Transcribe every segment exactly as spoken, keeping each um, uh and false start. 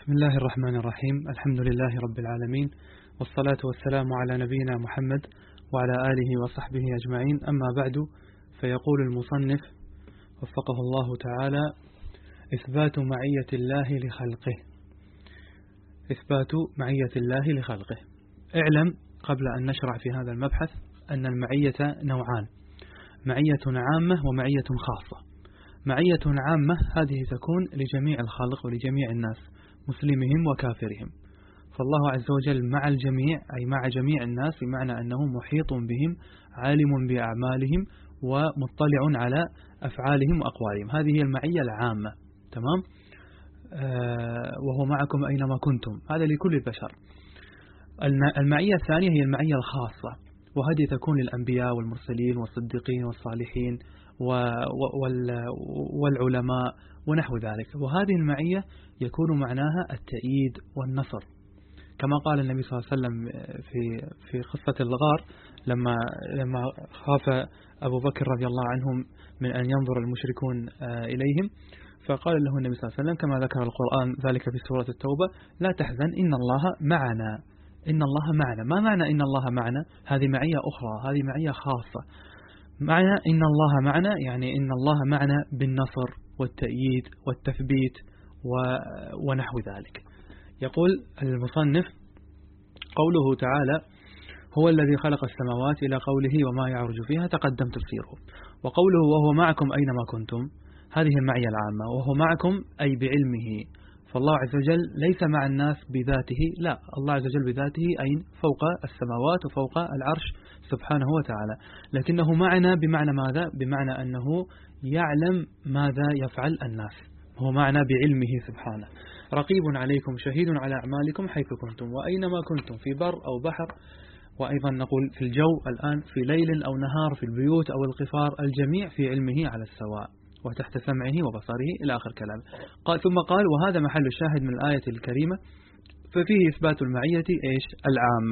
بسم الله الرحمن الرحيم. الحمد لله رب العالمين، والصلاة والسلام على نبينا محمد وعلى آله وصحبه أجمعين. أما بعد، فيقول المصنف وفقه الله تعالى: إثبات معية الله لخلقه. إثبات معية الله لخلقه. اعلم قبل أن نشرع في هذا المبحث أن المعية نوعان: معية عامة ومعية خاصة. معية عامة هذه تكون لجميع الخلق ولجميع الناس، مسلمهم وكافرهم، فالله عز وجل مع الجميع، أي مع جميع الناس، بمعنى أنه محيط بهم، عالم بأعمالهم، ومطلع على أفعالهم وأقوالهم. هذه هي المعية العامة، تمام؟ آه وهو معكم أينما كنتم، هذا لكل البشر. المعية الثانية هي المعية الخاصة، وهذه تكون للأنبياء والمرسلين والصديقين والصالحين والعلماء ونحو ذلك. وهذه المعية يكون معناها التأييد والنصر، كما قال النبي صلى الله عليه وسلم في في قصة الغار، لما لما خاف أبو بكر رضي الله عنهم من أن ينظر المشركون إليهم، فقال له النبي صلى الله عليه وسلم كما ذكر القرآن ذلك في سورة التوبة: لا تحزن إن الله معنا. إن الله معنا، ما معنى إن الله معنا؟ هذه معية أخرى، هذه معية خاصة. معنى إن الله معنا يعني إن الله معنا بالنصر والتأييد والتثبيت ونحو ذلك. يقول المصنف: قوله تعالى: هو الذي خلق السماوات، إلى قوله وما يعرج فيها تقدم تفسيره. وقوله وهو معكم أينما كنتم، هذه المعية العامة، وهو معكم أي بعلمه، فالله عز وجل ليس مع الناس بذاته، لا، الله عز وجل بذاته أين؟ فوق السماوات وفوق العرش سبحانه وتعالى، لكنه معنا بمعنى ماذا؟ بمعنى أنه يعلم ماذا يفعل الناس، هو معنا بعلمه سبحانه. رقيب عليكم شهيد على أعمالكم حيث كنتم وأينما كنتم، في بر أو بحر، وأيضا نقول في الجو الآن، في ليل أو نهار، في البيوت أو القفار، الجميع في علمه على السواء وتحت سمعه وبصره إلى آخر كلام. قال ثم قال: وهذا محل الشاهد من الآية الكريمة، ففيه إثبات المعية إيش؟ العامة،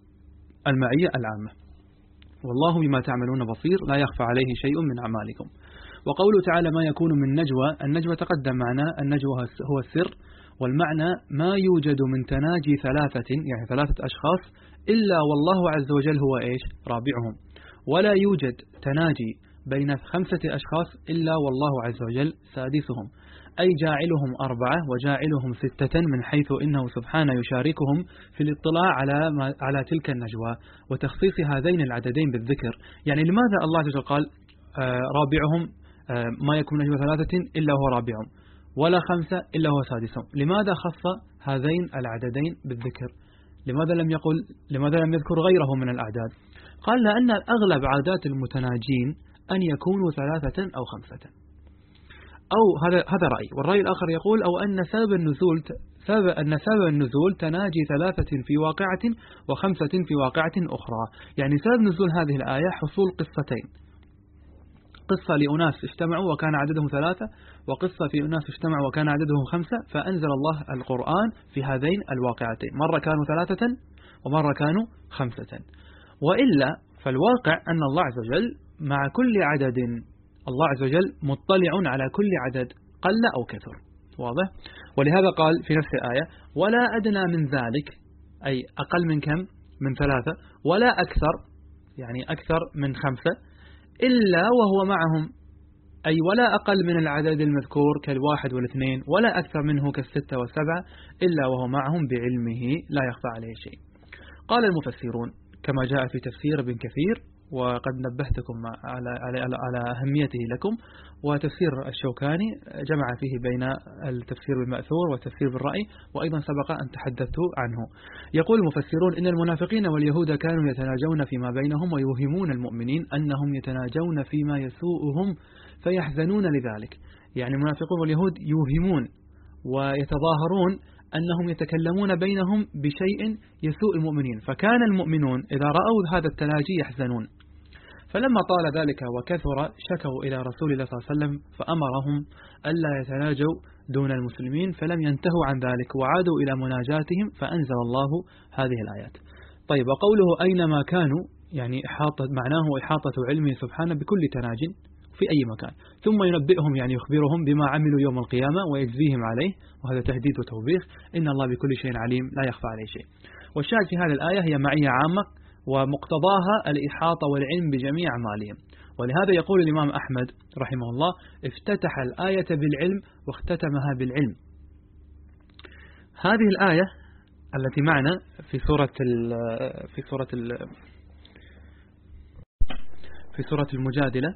المعية العامة. والله بما تعملون بصير، لا يخفى عليه شيء من أعمالكم. وقوله تعالى: ما يكون من نجوى، النجوى تقدم معنا، النجوى هو السر، والمعنى ما يوجد من تناجي ثلاثة، يعني ثلاثة أشخاص، إلا والله عز وجل هو إيش؟ رابعهم. ولا يوجد تناجي بين خمسة أشخاص إلا والله عز وجل سادسهم، أي جاعلهم أربعة وجاعلهم ستة، من حيث إنه سبحانه يشاركهم في الاطلاع على ما على تلك النجوى وتخصيص هذين العددين بالذكر. يعني لماذا الله عز وجل قال آه رابعهم، آه ما يكون نجوى ثلاثة إلا هو رابعهم، ولا خمسة إلا هو سادسهم؟ لماذا خص هذين العددين بالذكر؟ لماذا لم يقل لماذا لم يذكر غيره من الأعداد؟ قال: لأن أغلب عادات المتناجين أن يكونوا ثلاثة أو خمسة، أو هذا هذا رأي. والرأي الآخر يقول: أو أن سبب النزول سبب أن سبب النزول تناجي ثلاثة في واقعة وخمسة في واقعة أخرى. يعني سبب نزول هذه الآية حصول قصتين: قصة لأناس اجتمعوا وكان عددهم ثلاثة، وقصة في أناس اجتمعوا وكان عددهم خمسة، فأنزل الله القرآن في هذين الواقعتين، مرة كانوا ثلاثة ومرة كانوا خمسة. وإلا فالواقع أن الله عز وجل مع كل عدد، الله عز وجل مطلع على كل عدد قل أو كثر، واضح؟ ولهذا قال في نفس الآية: ولا أدنى من ذلك، أي أقل من كم؟ من ثلاثة، ولا أكثر، يعني أكثر من خمسة، إلا وهو معهم، أي ولا أقل من العدد المذكور كالواحد والاثنين، ولا أكثر منه كالستة والسبعة، إلا وهو معهم بعلمه لا يخفى عليه شيء. قال المفسرون كما جاء في تفسير ابن كثير، وقد نبهتكم على على على أهميته لكم، وتفسير الشوكاني جمع فيه بين التفسير بالمأثور والتفسير بالرأي، وأيضا سبق أن تحدثت عنه. يقول المفسرون: إن المنافقين واليهود كانوا يتناجون فيما بينهم ويوهمون المؤمنين أنهم يتناجون فيما يسوءهم فيحزنون لذلك. يعني المنافقون واليهود يوهمون ويتظاهرون أنهم يتكلمون بينهم بشيء يسوء المؤمنين، فكان المؤمنون إذا رأوا هذا التناجي يحزنون. فلما طال ذلك وكثر شكوا إلى رسول الله صلى الله عليه وسلم فأمرهم ألا يتناجوا دون المسلمين، فلم ينتهوا عن ذلك وعادوا إلى مناجاتهم، فأنزل الله هذه الآيات. طيب، وقوله أينما كانوا، يعني إحاطة، معناه إحاطة علمه سبحانه بكل تناج، في أي مكان، ثم ينبئهم يعني يخبرهم بما عملوا يوم القيامة ويجزيهم عليه، وهذا تهديد وتوبيخ. إن الله بكل شيء عليم لا يخفى عليه شيء. والشاهد في هذه الآية هي معية عامة ومقتضاها الإحاطة والعلم بجميع أعمالهم. ولهذا يقول الإمام أحمد رحمه الله: افتتح الآية بالعلم واختتمها بالعلم. هذه الآية التي معنا في سورة ال في سورة ال في سورة المجادلة،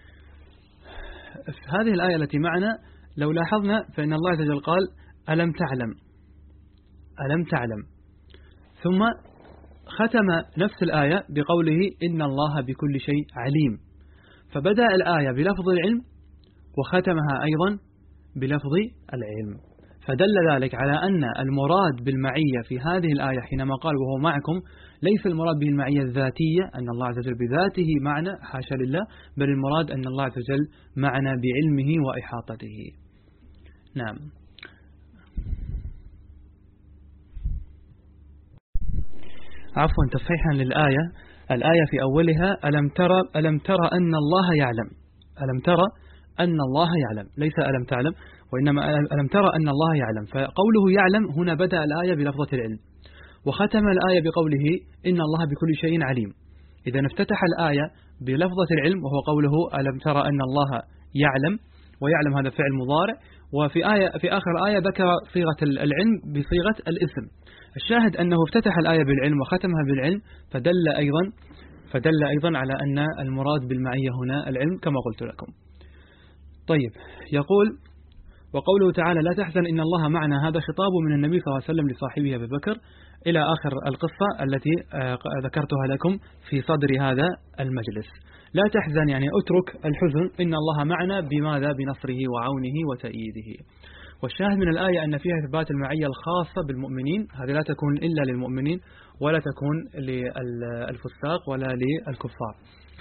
هذه الآية التي معنا لو لاحظنا فإن الله عز وجل قال: ألم تعلم ألم تعلم، ثم ختم نفس الآية بقوله: إن الله بكل شيء عليم. فبدأ الآية بلفظ العلم وختمها أيضا بلفظ العلم، فدل ذلك على أن المراد بالمعية في هذه الآية حينما قال وهو معكم ليس المراد به المعية الذاتية أن الله عز وجل بذاته معنا، حاشا لله، بل المراد أن الله عز وجل معنا بعلمه وإحاطته. نعم. عفوا تصحيحا للآية، الآية في أولها ألم ترى ألم ترى أن الله يعلم، ألم ترى أن الله يعلم، ليس ألم تعلم، وإنما ألم ترى أن الله يعلم. فقوله يعلم هنا بدأ الآية بلفظة العلم، وختم الآية بقوله إن الله بكل شيء عليم. إذا افتتح الآية بلفظة العلم وهو قوله ألم ترى أن الله يعلم، ويعلم هذا فعل مضارع، وفي آية في آخر الآية ذكر صيغة العلم بصيغة الاسم. الشاهد أنه افتتح الآية بالعلم وختمها بالعلم، فدل أيضا فدل أيضا على أن المراد بالمعية هنا العلم كما قلت لكم. طيب، يقول: وقوله تعالى لا تحزن إن الله معنا، هذا خطاب من النبي صلى الله عليه وسلم لصاحبه أبي بكر إلى آخر القصة التي ذكرتها لكم في صدر هذا المجلس. لا تحزن يعني اترك الحزن، إن الله معنا بماذا؟ بنصره وعونه وتأييده. والشاهد من الآية أن فيها إثبات المعية الخاصة بالمؤمنين، هذه لا تكون إلا للمؤمنين ولا تكون للفساق ولا للكفار.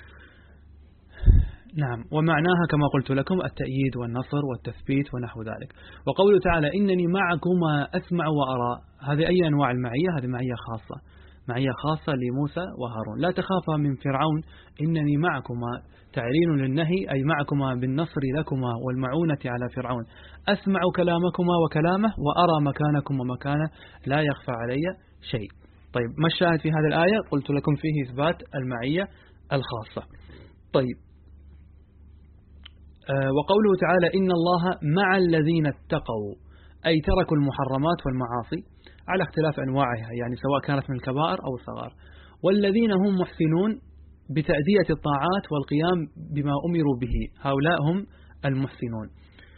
نعم. ومعناها كما قلت لكم التأييد والنصر والتثبيت ونحو ذلك. وقوله تعالى إنني معكما أسمع وأرى، هذه أي أنواع المعية؟ هذه معية خاصة، معية خاصة لموسى وهارون. لا تخافا من فرعون إنني معكما، تعليل للنهي، أي معكما بالنصر لكما والمعونة على فرعون. أسمع كلامكما وكلامه، وأرى مكانكم ومكانه، لا يخفى علي شيء. طيب، ما الشاهد في هذه الآية؟ قلت لكم فيه إثبات المعية الخاصة. طيب، آه وقوله تعالى إن الله مع الذين اتقوا، أي تركوا المحرمات والمعاصي على اختلاف أنواعها، يعني سواء كانت من الكبائر أو الصغار، والذين هم محسنون بتأدية الطاعات والقيام بما أمروا به، هؤلاء هم المحسنون.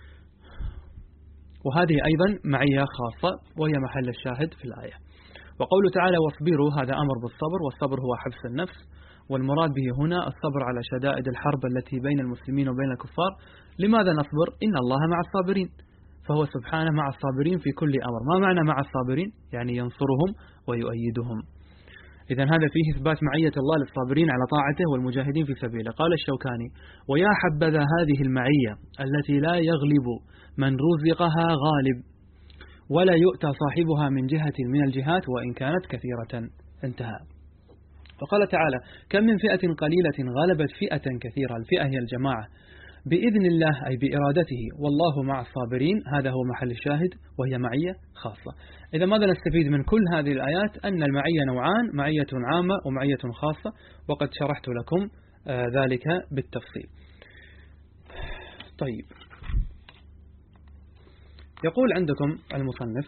وهذه أيضا معية خاصة وهي محل الشاهد في الآية. وقوله تعالى واصبروا، هذا أمر بالصبر، والصبر هو حبس النفس، والمراد به هنا الصبر على شدائد الحرب التي بين المسلمين وبين الكفار. لماذا نصبر؟ إن الله مع الصابرين، فهو سبحانه مع الصابرين في كل أمر. ما معنى مع الصابرين؟ يعني ينصرهم ويؤيدهم. إذن هذا فيه إثبات معية الله للصابرين على طاعته والمجاهدين في سبيله. قال الشوكاني: ويا حبذا هذه المعية التي لا يغلب من رزقها غالب، ولا يؤتى صاحبها من جهة من الجهات وإن كانت كثيرة. انتهى. فقال تعالى: كم من فئة قليلة غلبت فئة كثيرة، الفئة هي الجماعة، بإذن الله أي بإرادته، والله مع الصابرين. هذا هو محل الشاهد وهي معية خاصة. إذا ماذا نستفيد من كل هذه الآيات؟ أن المعية نوعان، معية عامة ومعية خاصة، وقد شرحت لكم آه ذلك بالتفصيل. طيب، يقول عندكم المصنف،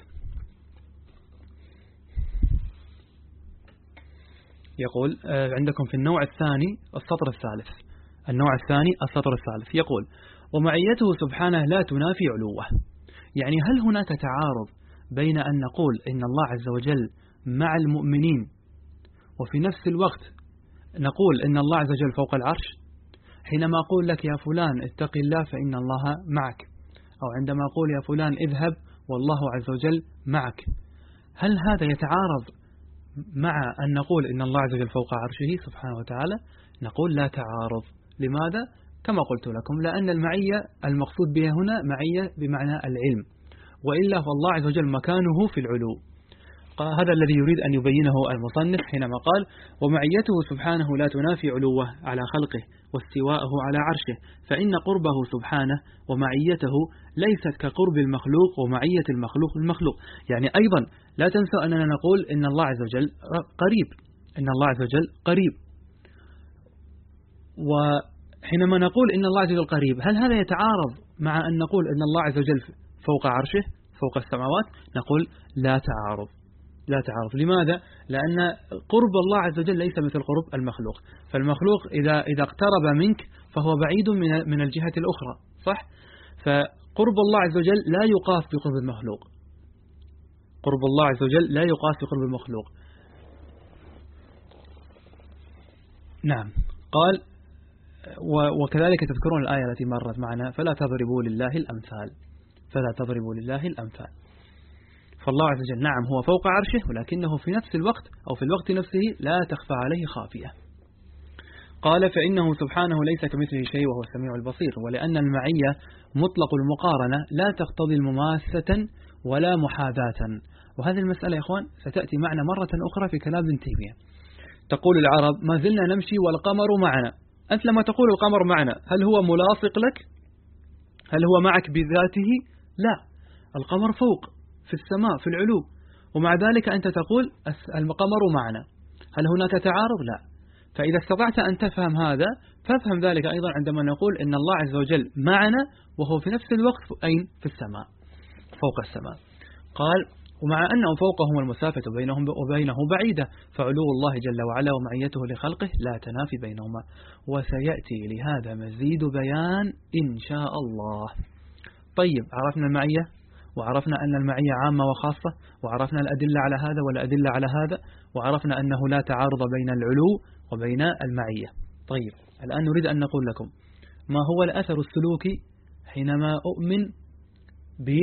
يقول آه عندكم في النوع الثاني السطر الثالث، النوع الثاني السطر الثالث، يقول: ومعيته سبحانه لا تنافي علوه. يعني هل هناك تعارض بين أن نقول إن الله عز وجل مع المؤمنين وفي نفس الوقت نقول إن الله عز وجل فوق العرش؟ حينما أقول لك يا فلان اتق الله فإن الله معك، أو عندما أقول يا فلان اذهب والله عز وجل معك، هل هذا يتعارض مع أن نقول إن الله عز وجل فوق عرشه سبحانه وتعالى؟ نقول لا تعارض. لماذا؟ كما قلت لكم، لأن المعية المقصود بها هنا معية بمعنى العلم، وإلا فالله عز وجل مكانه في العلو. هذا الذي يريد أن يبينه المصنف حينما قال ومعيته سبحانه لا تنافي علوه على خلقه واستواءه على عرشه، فإن قربه سبحانه ومعيته ليست كقرب المخلوق ومعية المخلوق المخلوق. يعني أيضا لا تنسوا أننا نقول إن الله عز وجل قريب، إن الله عز وجل قريب، وحينما نقول إن الله عز وجل قريب هل هذا يتعارض مع أن نقول إن الله عز وجل فوق عرشه فوق السماوات؟ نقول لا تعارض، لا تعارض. لماذا؟ لأن قرب الله عز وجل ليس مثل قرب المخلوق، فالمخلوق إذا إذا اقترب منك فهو بعيد من من الجهة الأخرى، صح؟ فقرب الله عز وجل لا يقاس بقرب المخلوق، قرب الله عز وجل لا يقاس بقرب المخلوق. نعم. قال وكذلك تذكرون الآية التي مرت معنا فلا تضربوا لله الأمثال، فلا تضربوا لله الأمثال. فالله عز وجل نعم هو فوق عرشه، ولكنه في نفس الوقت أو في الوقت نفسه لا تخفى عليه خافية. قال فإنه سبحانه ليس كمثله شيء وهو السميع البصير، ولأن المعية مطلق المقارنة لا تقتضي المماسة ولا محاذاة. وهذه المسألة يا إخوان ستأتي معنا مرة أخرى في كلام ابن تيمية. تقول العرب ما زلنا نمشي والقمر معنا. أنت لما تقول القمر معنا هل هو ملاصق لك؟ هل هو معك بذاته؟ لا، القمر فوق في السماء في العلو، ومع ذلك أنت تقول القمر معنا. هل هناك تعارض؟ لا. فإذا استطعت أن تفهم هذا فافهم ذلك أيضا عندما نقول إن الله عز وجل معنا وهو في نفس الوقت أين؟ في السماء، فوق السماء. قال ومع أنه فوقهم المسافة بينهم وبينه بعيدة، فعلو الله جل وعلا ومعيته لخلقه لا تنافي بينهما، وسيأتي لهذا مزيد بيان إن شاء الله. طيب، عرفنا المعية، وعرفنا أن المعية عامة وخاصة، وعرفنا الأدلة على هذا والأدلة على هذا، وعرفنا أنه لا تعارض بين العلو وبين المعية. طيب، الآن نريد أن نقول لكم ما هو الأثر السلوكي حينما أؤمن ب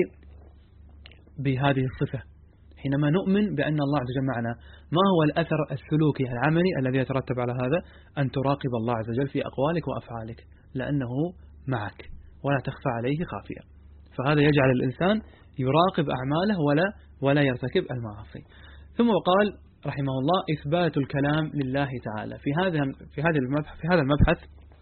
بهذه الصفة، حينما نؤمن بأن الله عز وجل معنا. ما هو الأثر السلوكي العملي الذي يترتب على هذا؟ أن تراقب الله عز وجل في أقوالك وأفعالك، لأنه معك ولا تخفى عليه خافية. فهذا يجعل الإنسان يراقب أعماله ولا ولا يرتكب المعاصي. ثم قال رحمه الله إثبات الكلام لله تعالى. في هذا في هذا المبحث في هذا المبحث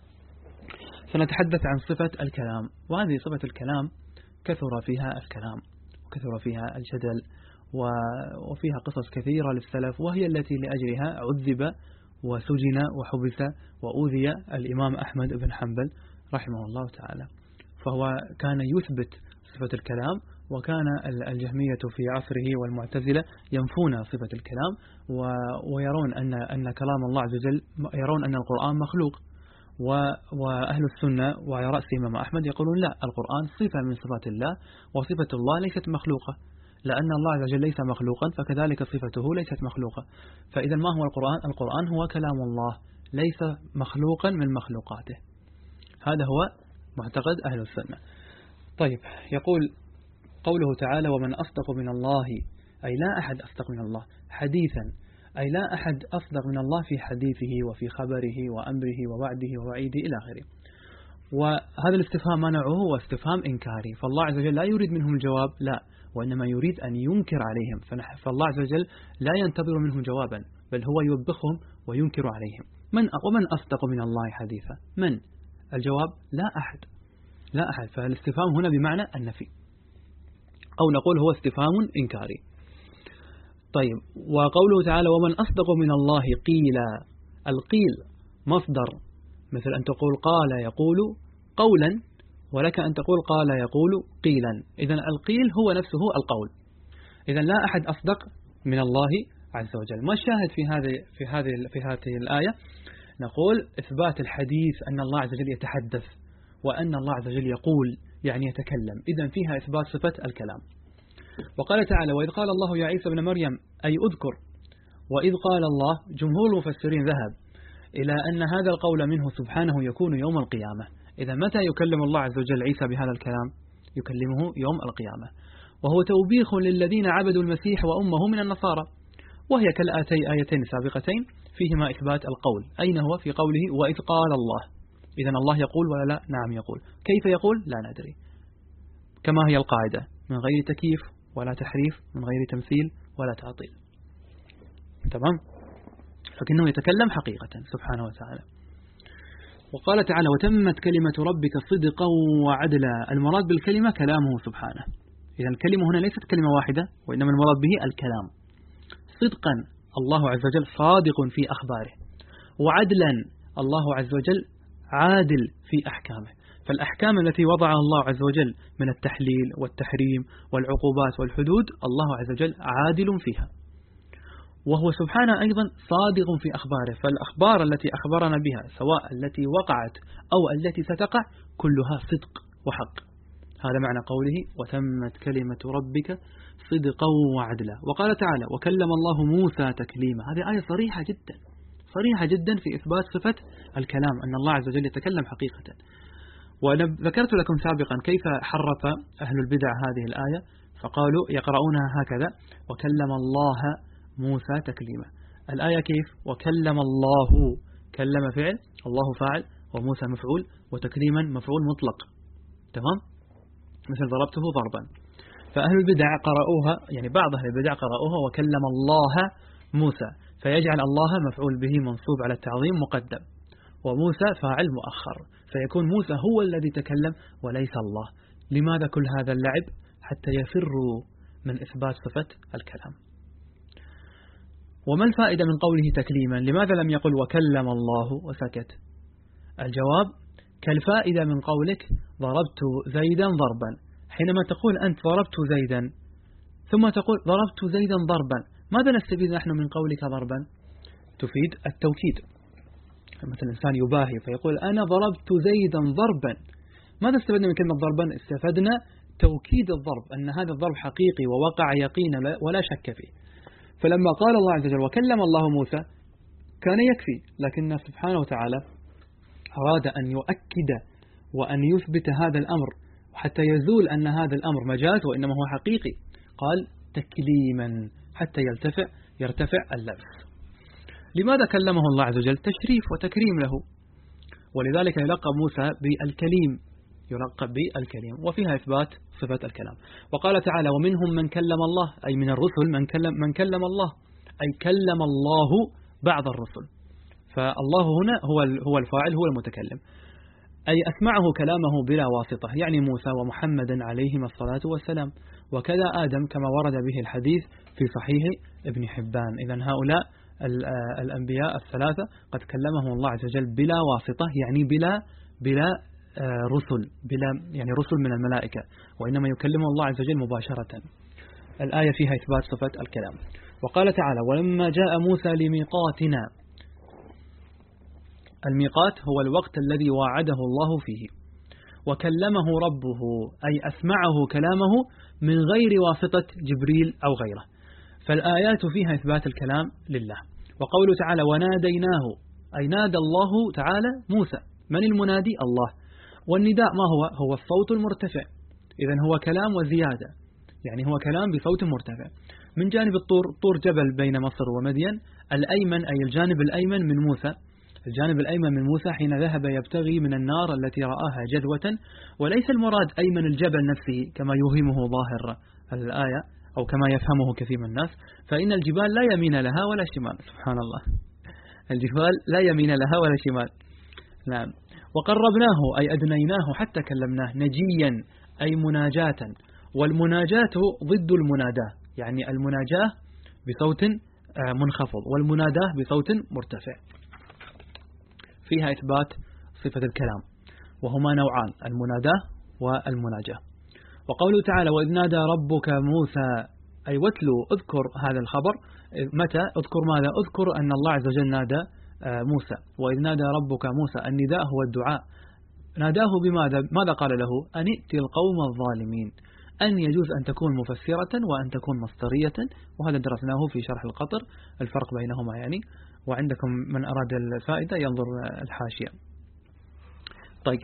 سنتحدث عن صفة الكلام، وهذه صفة الكلام كثر فيها الكلام وكثر فيها الجدل، وفيها قصص كثيرة للسلف، وهي التي لأجلها عذب وسجن وحبس وأوذي الإمام أحمد بن حنبل رحمه الله تعالى. فهو كان يثبت صفة الكلام، وكان الجهمية في عصره والمعتزلة ينفون صفة الكلام، ويرون أن أن كلام الله عز وجل، يرون أن القرآن مخلوق. وأهل السنة وعلى رأس الإمام أحمد يقولون لا، القرآن صفة من صفات الله، وصفة الله ليست مخلوقة، لأن الله عز وجل ليس مخلوقا فكذلك صفته ليست مخلوقة. فإذا ما هو القرآن؟ القرآن هو كلام الله ليس مخلوقا من مخلوقاته. هذا هو معتقد أهل السنة. طيب، يقول قوله تعالى ومن أصدق من الله، أي لا أحد أصدق من الله حديثا، أي لا أحد أصدق من الله في حديثه وفي خبره وأمره ووعده ووعيده إلى آخره. وهذا الاستفهام ما نوعه؟ هو استفهام إنكاري، فالله عز وجل لا يريد منهم الجواب، لا، وإنما يريد أن ينكر عليهم. فالله عز وجل لا ينتظر منهم جوابا، بل هو يوبخهم وينكر عليهم. من ومن أصدق من الله حديثا؟ من؟ الجواب لا أحد، لا أحد. فالاستفهام هنا بمعنى النفي، أو نقول هو استفهام إنكاري. طيب، وقوله تعالى ومن أصدق من الله قيلا، القيل مصدر، مثل أن تقول قال يقول قولا، ولك أن تقول قال يقول قيلا. إذن القيل هو نفسه القول. إذن لا أحد أصدق من الله عز وجل. ما الشاهد في هذه في هذه في هذه الآية؟ نقول إثبات الحديث، أن الله عز وجل يتحدث، وأن الله عز وجل يقول يعني يتكلم. إذن فيها إثبات صفة الكلام. وقال تعالى وإذ قال الله يا عيسى ابن مريم، أي أذكر، وإذ قال الله، جمهور المفسرين ذهب إلى أن هذا القول منه سبحانه يكون يوم القيامة. إذا متى يكلم الله عز وجل عيسى بهذا الكلام؟ يكلمه يوم القيامة، وهو توبيخ للذين عبدوا المسيح وأمه من النصارى، وهي كالآتي آيتين سابقتين فيهما إثبات القول. أين هو؟ في قوله وإذ قال الله. إذن الله يقول ولا لا؟ نعم يقول. كيف يقول؟ لا ندري، كما هي القاعدة، من غير تكييف ولا تحريف، من غير تمثيل ولا تعطيل. تمام؟ لكنه يتكلم حقيقة سبحانه وتعالى. وقال تعالى وتمت كلمة ربك صدقا وعدلا. المراد بالكلمة كلامه سبحانه. إذا الكلمة هنا ليست كلمة واحدة، وإنما المراد به الكلام. صدقا الله عز وجل صادق في أخباره، وعدلا الله عز وجل عادل في أحكامه. فالأحكام التي وضعها الله عز وجل من التحليل والتحريم والعقوبات والحدود الله عز وجل عادل فيها، وهو سبحانه أيضا صادق في أخباره. فالأخبار التي أخبرنا بها سواء التي وقعت أو التي ستقع كلها صدق وحق. هذا معنى قوله وتمت كلمة ربك صدقا وعدلا. وقال تعالى وكلم الله موسى تكليما. هذه آية صريحة جدا صريحة جدا في إثبات صفة الكلام، أن الله عز وجل يتكلم حقيقة. وأنا ذكرت لكم سابقا كيف حرف أهل البدع هذه الآية، فقالوا يقرؤونها هكذا وكلم الله موسى تكليما. الآية كيف؟ وكلم الله، كلم فعل، الله فاعل، وموسى مفعول، وتكليما مفعول مطلق. تمام؟ مثل ضربته ضربا. فأهل البدع قرأوها، يعني بعض أهل البدع قرأوها وكلم الله موسى، فيجعل الله مفعول به منصوب على التعظيم مقدم، وموسى فاعل مؤخر، فيكون موسى هو الذي تكلم وليس الله. لماذا كل هذا اللعب؟ حتى يفروا من إثبات صفة الكلام. وما الفائدة من قوله تكليما؟ لماذا لم يقل وكلم الله وسكت؟ الجواب كالفائدة من قولك ضربت زيدا ضربا. حينما تقول أنت ضربت زيدا ثم تقول ضربت زيدا ضربا، ماذا نستفيد نحن من قولك ضربا؟ تفيد التوكيد. مثلا الإنسان يباهي فيقول أنا ضربت زيدا ضربا. ماذا استفدنا من كلمة ضربا؟ استفدنا توكيد الضرب، أن هذا الضرب حقيقي ووقع يقينا ولا شك فيه. فلما قال الله عز وجل وكلم الله موسى كان يكفي، لكن سبحانه وتعالى أراد أن يؤكد وأن يثبت هذا الأمر حتى يزول أن هذا الأمر مجاز وإنما هو حقيقي. قال تكليما حتى يرتفع يرتفع اللبس. لماذا كلمه الله عز وجل؟ تشريف وتكريم له، ولذلك يلقب موسى بالكليم، يلقب بالكليم، وفيها إثبات صفة الكلام. وقال تعالى ومنهم من كلم الله، أي من الرسل من كلم, من كلم الله، أي كلم الله بعض الرسل. فالله هنا هو هو الفاعل، هو المتكلم، أي أسمعه كلامه بلا واسطة، يعني موسى ومحمد عليهما الصلاة والسلام، وكذا آدم كما ورد به الحديث في صحيح ابن حبان. إذن هؤلاء الأنبياء الثلاثة قد كلمهم الله عز وجل بلا واسطة، يعني بلا بلا رسل، بلا يعني رسل من الملائكة، وإنما يكلمه الله عز وجل مباشرة. الآية فيها إثبات صفة الكلام. وقال تعالى ولما جاء موسى لميقاتنا. الميقات هو الوقت الذي وعده الله فيه، وكلمه ربه أي أسمعه كلامه من غير واسطة جبريل أو غيره. فالآيات فيها إثبات الكلام لله. وقوله تعالى وناديناه، أي نادى الله تعالى موسى. من المنادي؟ الله. والنداء ما هو؟ هو الصوت المرتفع. إذن هو كلام وزيادة، يعني هو كلام بصوت مرتفع. من جانب الطور، طور جبل بين مصر ومدين، الأيمن أي الجانب الأيمن من موسى، الجانب الأيمن من موسى حين ذهب يبتغي من النار التي رآها جدوة، وليس المراد أيمن الجبل نفسه كما يوهمه ظاهر الآية أو كما يفهمه كثير من الناس، فإن الجبال لا يمين لها ولا شمال. سبحان الله، الجبال لا يمين لها ولا شمال. نعم. وقربناه أي أدنيناه حتى كلمناه، نجيا أي مناجاة، والمناجاة ضد المناداة، يعني المناجاة بصوت منخفض والمناداة بصوت مرتفع. فيها إثبات صفة الكلام، وهما نوعان، المناداة والمناجاة. وقوله تعالى وإذ نادى ربك موسى، أي واتلو اذكر هذا الخبر. متى اذكر ماذا؟ اذكر أن الله عز وجل نادى موسى. وإذ نادى ربك موسى، النداء هو الدعاء. ناداه بماذا؟ ماذا قال له؟ أن ائت القوم الظالمين. أن يجوز أن تكون مفسرة وأن تكون مصدرية، وهذا درسناه في شرح القطر الفرق بينهما يعني. وعندكم من أراد الفائدة ينظر الحاشية. طيب،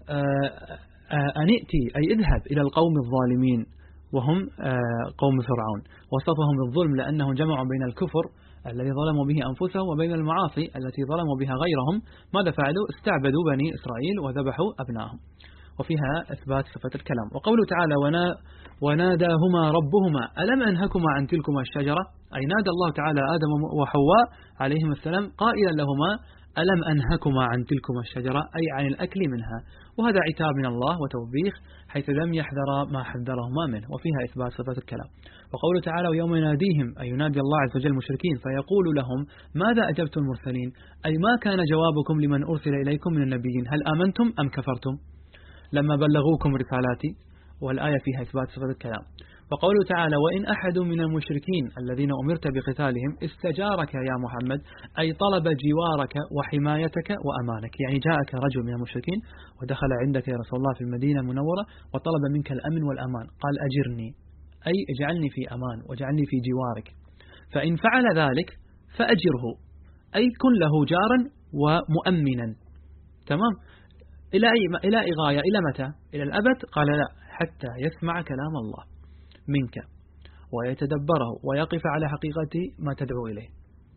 أن ائتي أي اذهب إلى القوم الظالمين، وهم قوم فرعون. وصفهم بالظلم لأنهم جمعوا بين الكفر الذي ظلموا به أنفسهم وبين المعاصي التي ظلموا بها غيرهم. ماذا فعلوا؟ استعبدوا بني إسرائيل وذبحوا أبنائهم. وفيها إثبات صفة الكلام. وقوله تعالى ونا وناداهما ربهما ألم أنهكما عن تلكما الشجرة، أي نادى الله تعالى آدم وحواء عليهما السلام قائلا لهما ألم أنهكما عن تلكما الشجرة، أي عن الأكل منها، وهذا عتاب من الله وتوبيخ حيث لم يحذر ما حذرهما منه، وفيها إثبات صفة الكلام. وقوله تعالى ويوم يناديهم، أي ينادي الله عز وجل المشركين فيقول لهم ماذا أجبتم المرسلين، أي ما كان جوابكم لمن أرسل إليكم من النبيين، هل آمنتم أم كفرتم لما بلغوكم رسالاتي، والآية فيها إثبات صفة الكلام. وقوله تعالى وإن أحد من المشركين الذين أمرت بقتالهم استجارك يا محمد، أي طلب جوارك وحمايتك وأمانك، يعني جاءك رجل من المشركين ودخل عندك يا رسول الله في المدينة المنورة وطلب منك الأمن والأمان، قال أجرني، أي اجعلني في أمان واجعلني في جوارك، فإن فعل ذلك فأجره، أي كن له جارا ومؤمنا. تمام؟ إلى أي إلى غاية، إلى متى؟ إلى الأبد؟ قال لا، حتى يسمع كلام الله منك ويتدبره ويقف على حقيقة ما تدعو إليه،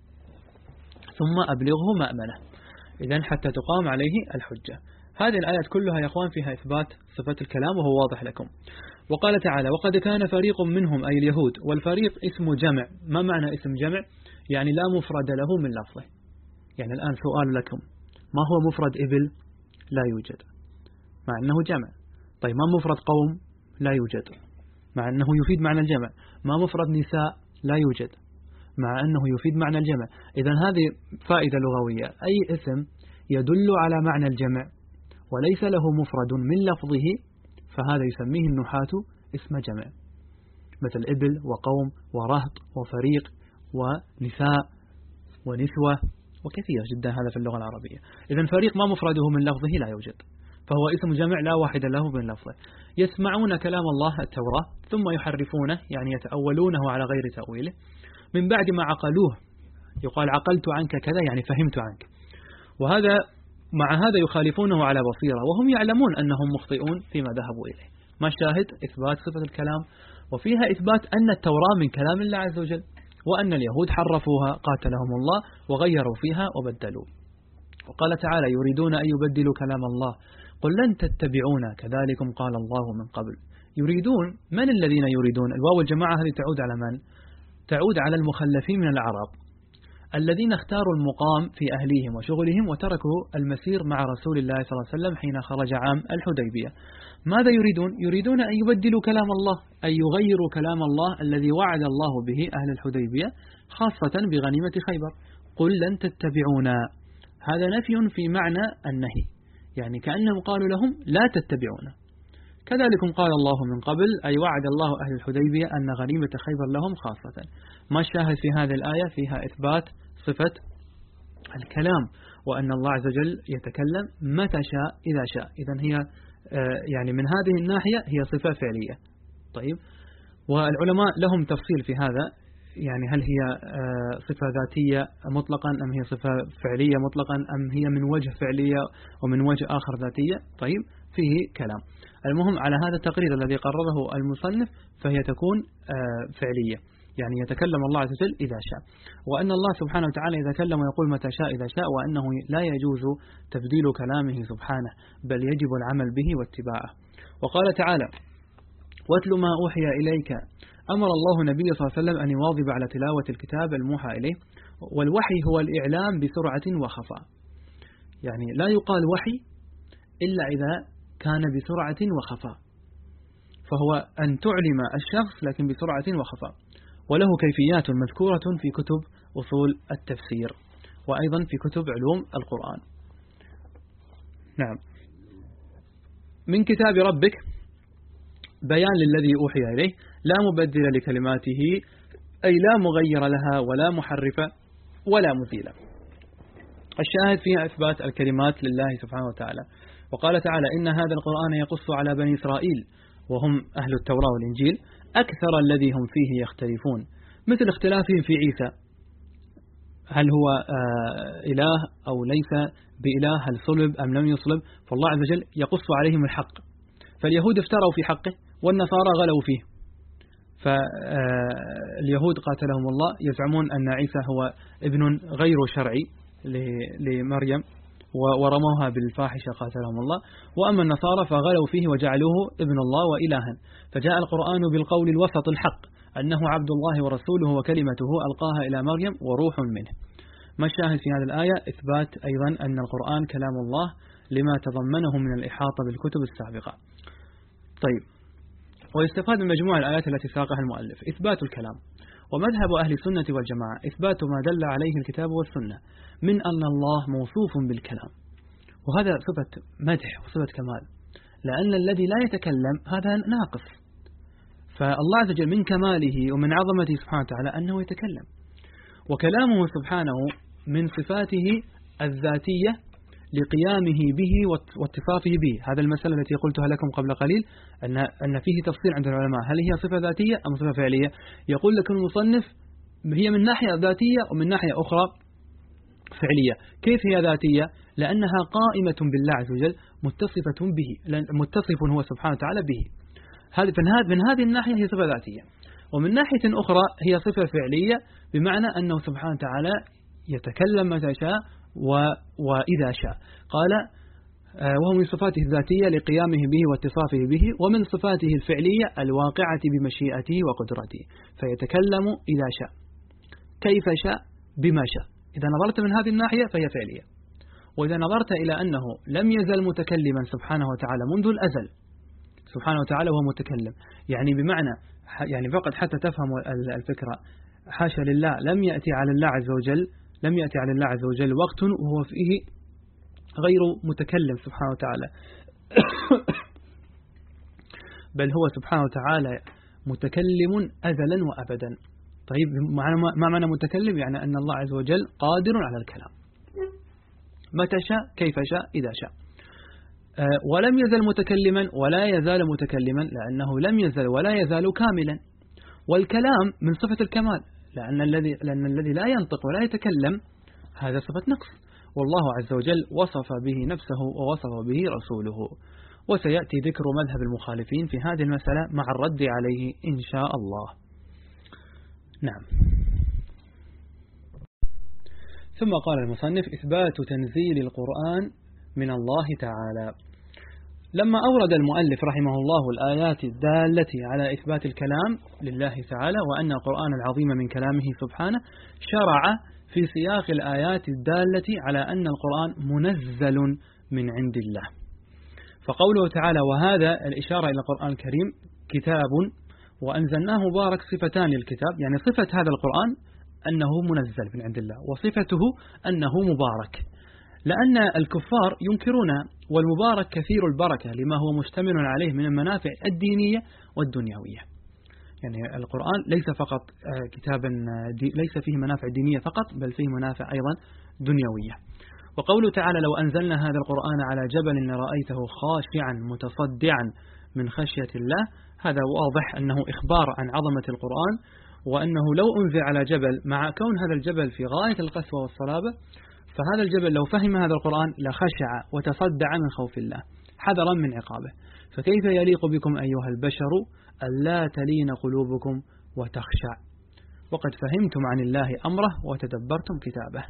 ثم أبلغه مأمنه، إذن حتى تقام عليه الحجة. هذه الآيات كلها يا أخوان فيها إثبات صفة الكلام وهو واضح لكم. وقال تعالى وقد كان فريق منهم أي اليهود، والفريق اسم جمع. ما معنى اسم جمع؟ يعني لا مفرد له من لفظه. يعني الآن سؤال لكم، ما هو مفرد إبل؟ لا يوجد، مع أنه جمع. طيب ما مفرد قوم؟ لا يوجد، مع أنه يفيد معنى الجمع. ما مفرد نساء؟ لا يوجد، مع أنه يفيد معنى الجمع. إذن هذه فائدة لغوية، أي اسم يدل على معنى الجمع وليس له مفرد من لفظه فهذا يسميه النحاة اسم جمع، مثل إبل وقوم ورهط وفريق ونساء ونسوة وكثير جدا هذا في اللغة العربية. إذن فريق ما مفرده من لفظه لا يوجد، فهو اسم جمع لا واحد له من لفظه. يسمعون كلام الله التوراة ثم يحرفونه، يعني يتأولونه على غير تأويله، من بعد ما عقلوه. يقال عقلت عنك كذا، يعني فهمت عنك، وهذا مع هذا يخالفونه على بصيرة وهم يعلمون أنهم مخطئون فيما ذهبوا إليه. ما الشاهد؟ إثبات صفة الكلام، وفيها إثبات أن التوراة من كلام الله عز وجل، وأن اليهود حرفوها قاتلهم الله وغيروا فيها وبدلوا. وقال تعالى يريدون أن يبدلوا كلام الله قل لن تتبعونا كذلكم قال الله من قبل. يريدون، من الذين يريدون؟ الواو الجماعة هذه تعود على من؟ تعود على المخلفين من الأعراب الذين اختاروا المقام في أهليهم وشغلهم وتركوا المسير مع رسول الله صلى الله عليه وسلم حين خرج عام الحديبية. ماذا يريدون؟ يريدون أن يبدلوا كلام الله، أن يغيروا كلام الله الذي وعد الله به أهل الحديبية خاصة بغنيمة خيبر. قل لن تتبعونا، هذا نفي في معنى النهي، يعني كأنهم قالوا لهم لا تتبعونا. كذلك قال الله من قبل، أي وعد الله أهل الحديبية أن غنيمة خيبر لهم خاصة. ما الشاهد في هذه الآية؟ فيها إثبات صفة الكلام، وأن الله عز وجل يتكلم متى شاء إذا شاء. إذن هي يعني من هذه الناحية هي صفة فعلية. طيب، والعلماء لهم تفصيل في هذا، يعني هل هي صفة ذاتية مطلقا أم هي صفة فعلية مطلقا أم هي من وجه فعلية ومن وجه آخر ذاتية. طيب، فيه كلام. المهم على هذا التقرير الذي قرره المصنف فهي تكون فعلية، يعني يتكلم الله عز وجل إذا شاء، وأن الله سبحانه وتعالى يتكلم ويقول متى شاء إذا شاء، وأنه لا يجوز تبديل كلامه سبحانه بل يجب العمل به واتباعه. وقال تعالى واتل ما أوحي إليك، أمر الله النبي صلى الله عليه وسلم أن يواظب على تلاوة الكتاب الموحى إليه، والوحي هو الإعلام بسرعة وخفاء، يعني لا يقال وحي إلا إذا كان بسرعة وخفاء، فهو أن تعلم الشخص لكن بسرعة وخفاء، وله كيفيات مذكورة في كتب أصول التفسير وأيضا في كتب علوم القرآن. نعم، من كتاب ربك بيان للذي أوحي إليه لا مبدل لكلماته، أي لا مغير لها ولا محرف ولا مثيل. الشاهد فيها إثبات الكلمات لله سبحانه وتعالى. وقال تعالى إن هذا القرآن يقص على بني إسرائيل وهم أهل التوراة والإنجيل أكثر الذي هم فيه يختلفون، مثل اختلافهم في عيسى، هل هو آه إله أو ليس بإله، هل صلب أم لم يصلب، فالله عز وجل يقص عليهم الحق. فاليهود افتروا في حقه والنصارى غلوا فيه، فاليهود قاتلهم الله يزعمون أن عيسى هو ابن غير شرعي لمريم، ورموها بالفاحشة قاتلهم الله. وأما النصارى فغلوا فيه وجعلوه ابن الله وإلها. فجاء القرآن بالقول الوسط الحق أنه عبد الله ورسوله وكلمته ألقاها إلى مريم وروح منه. ما الشاهد في هذه الآية؟ إثبات أيضا أن القرآن كلام الله لما تضمنه من الإحاطة بالكتب السابقة. طيب، ويستفاد من مجموع الآيات التي ساقها المؤلف إثبات الكلام. ومذهب أهل السنة والجماعة إثبات ما دل عليه الكتاب والسنة من أن الله موصوف بالكلام، وهذا صفة مدح وصفة كمال، لأن الذي لا يتكلم هذا ناقص. فالله عز وجل من كماله ومن عظمته سبحانه وتعالى أنه يتكلم، وكلامه سبحانه من صفاته الذاتية لقيامه به واتصافه به. هذا المسألة التي قلتها لكم قبل قليل أن أن فيه تفصيل عند العلماء، هل هي صفة ذاتية أم صفة فعلية؟ يقول لك المصنف هي من ناحية ذاتية ومن ناحية أخرى فعلية. كيف هي ذاتية؟ لأنها قائمة بالله عز وجل متصفة به، متصف هو سبحانه وتعالى به. هذه من هذه الناحية هي صفة ذاتية. ومن ناحية أخرى هي صفة فعلية، بمعنى أنه سبحانه وتعالى يتكلم متى شاء وإذا شاء. قال وهو من صفاته الذاتية لقيامه به واتصافه به، ومن صفاته الفعلية الواقعة بمشيئته وقدرته، فيتكلم إذا شاء كيف شاء بما شاء. إذا نظرت من هذه الناحية فهي فعلية. وإذا نظرت إلى أنه لم يزل متكلما سبحانه وتعالى منذ الأزل، سبحانه وتعالى وهو متكلم، يعني بمعنى يعني فقط حتى تفهم الفكرة، حاشا لله لم يأتي على الله عز وجل لم يأتي على الله عز وجل وقت وهو فيه غير متكلم سبحانه وتعالى بل هو سبحانه وتعالى متكلم أزلا وأبدا. طيب، ما معنى متكلم؟ يعني أن الله عز وجل قادر على الكلام متى شاء كيف شاء إذا شاء. ولم يزل متكلما ولا يزال متكلما، لأنه لم يزل ولا يزال كاملا. والكلام من صفة الكمال، لأن الذي لأن الذي لا ينطق ولا يتكلم هذا صفة نقص، والله عز وجل وصف به نفسه ووصف به رسوله. وسيأتي ذكر مذهب المخالفين في هذه المسألة مع الرد عليه إن شاء الله. نعم. ثم قال المصنف إثبات تنزيل القرآن من الله تعالى. لما أورد المؤلف رحمه الله الآيات الدالة على إثبات الكلام لله تعالى وأن القرآن العظيم من كلامه سبحانه، شرع في سياق الآيات الدالة على أن القرآن منزل من عند الله. فقوله تعالى وهذا الإشارة إلى القرآن الكريم كتاب وأنزلناه مبارك، صفتان للكتاب، يعني صفة هذا القرآن أنه منزل من عند الله، وصفته أنه مبارك، لأن الكفار ينكرون، والمبارك كثير البركة لما هو مشتمل عليه من المنافع الدينية والدنيوية. يعني القرآن ليس فقط كتابا ليس فيه منافع دينية فقط، بل فيه منافع أيضا دنيوية. وقوله تعالى لو أنزلنا هذا القرآن على جبل لرأيته خاشعا متصدعا من خشية الله، هذا واضح أنه إخبار عن عظمة القرآن، وأنه لو أنزل على جبل مع كون هذا الجبل في غاية القسوة والصلابة، فهذا الجبل لو فهم هذا القرآن لخشع وتصدع من خوف الله حذرا من عقابه. فكيف يليق بكم أيها البشر ألا تلين قلوبكم وتخشع وقد فهمتم عن الله أمره وتدبرتم كتابه.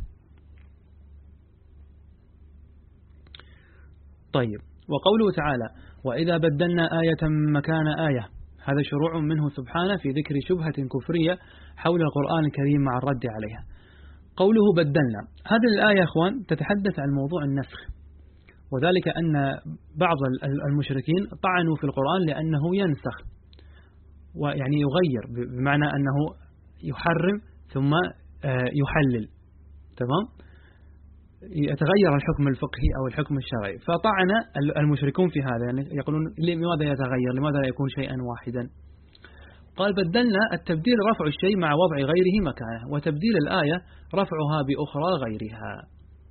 طيب، وقوله تعالى وإذا بدلنا آية مكان آية، هذا شروع منه سبحانه في ذكر شبهة كفرية حول القرآن الكريم مع الرد عليها. قوله بدلنا، هذه الآية أخوان تتحدث عن موضوع النسخ، وذلك أن بعض المشركين طعنوا في القرآن لأنه ينسخ، ويعني يغير، بمعنى أنه يحرم ثم يحلل، تمام، يتغير الحكم الفقهي أو الحكم الشرعي. فطعن المشركون في هذا، يعني يقولون لماذا يتغير، لماذا لا يكون شيئا واحدا؟ قال بدلنا، التبديل رفع الشيء مع وضع غيره مكانه، وتبديل الآية رفعها بأخرى غيرها.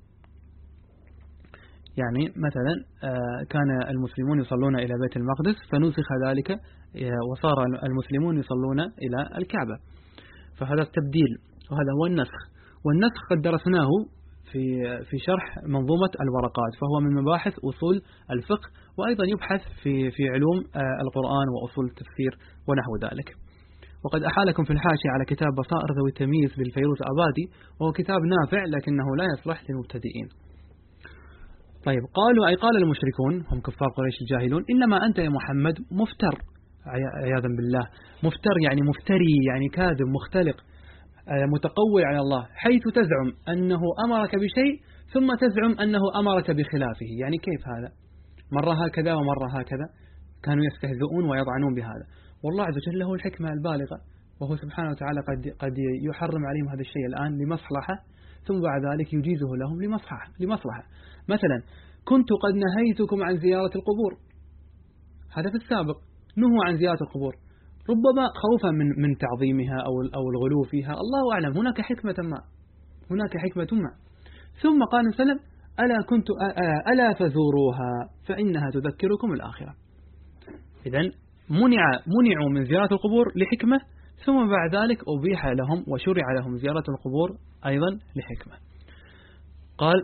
يعني مثلا كان المسلمون يصلون إلى بيت المقدس فنسخ ذلك وصار المسلمون يصلون إلى الكعبة، فهذا التبديل، وهذا هو النسخ. والنسخ قد درسناه في في شرح منظومة الورقات، فهو من مباحث أصول الفقه، وأيضا يبحث في في علوم القرآن وأصول التفسير ونحو ذلك. وقد أحالكم في الحاشية على كتاب بصائر ذوي التمييز للفيروز أبادي، وهو كتاب نافع لكنه لا يصلح للمبتدئين. طيب قالوا أي قال المشركون هم كفار قريش الجاهلون إنما أنت يا محمد مفتر عياذا بالله، مفتر يعني مفتري يعني كاذب مختلق متقول على الله، حيث تزعم أنه أمرك بشيء ثم تزعم أنه أمرك بخلافه. يعني كيف هذا؟ مرة هكذا ومرة هكذا، كانوا يستهزئون ويضعنون بهذا، والله عز وجل له الحكمة البالغة، وهو سبحانه وتعالى قد قد يحرم عليهم هذا الشيء الآن لمصلحة، ثم بعد ذلك يجيزه لهم لمصلحة لمصلحة مثلا كنت قد نهيتكم عن زيارة القبور، هذا في السابق نهوا عن زيارة القبور، ربما خوفا من من تعظيمها أو أو الغلو فيها، الله أعلم، هناك حكمة ما هناك حكمة ما ثم قال صلى الله عليه وسلم ألا كنت ألا فزوروها فإنها تذكركم الآخرة. إذن منع منعوا من زيارة القبور لحكمة، ثم بعد ذلك أبيح لهم وشرع لهم زيارة القبور أيضا لحكمة. قال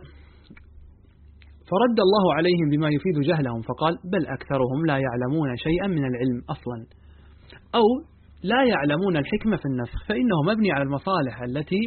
فرد الله عليهم بما يفيد جهلهم فقال بل أكثرهم لا يعلمون شيئا من العلم أصلا، أو لا يعلمون الحكمة في النسخ، فإنه مبني على المصالح التي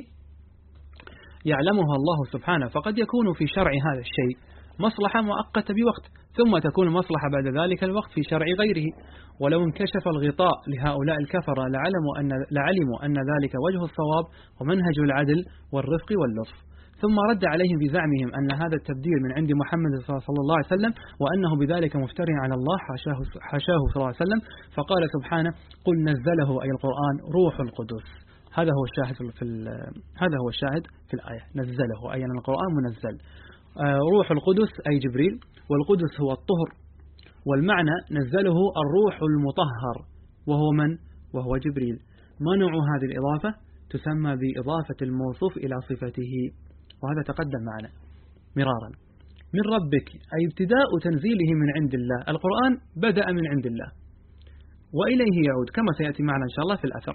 يعلمها الله سبحانه، فقد يكون في شرع هذا الشيء مصلحة مؤقتة بوقت، ثم تكون المصلحة بعد ذلك الوقت في شرع غيره. ولو انكشف الغطاء لهؤلاء الكفرة لعلموا أن لعلموا أن ذلك وجه الصواب ومنهج العدل والرفق واللطف. ثم رد عليهم بزعمهم أن هذا التبديل من عند محمد صلى الله عليه وسلم، وأنه بذلك مفتر على الله حاشاه, حاشاه صلى الله عليه وسلم، فقال سبحانه قل نزله أي القرآن روح القدس. هذا هو الشاهد في هذا هو الشاهد في الآية، نزله أي أن القرآن منزل. روح القدس أي جبريل، والقدس هو الطهر، والمعنى نزله الروح المطهر وهو من؟ وهو جبريل. منعوا هذه الإضافة تسمى بإضافة الموصوف إلى صفته، وهذا تقدم معنا مرارا. من ربك أي ابتداء تنزيله من عند الله، القرآن بدأ من عند الله وإليه يعود كما سيأتي معنا إن شاء الله في الأثر.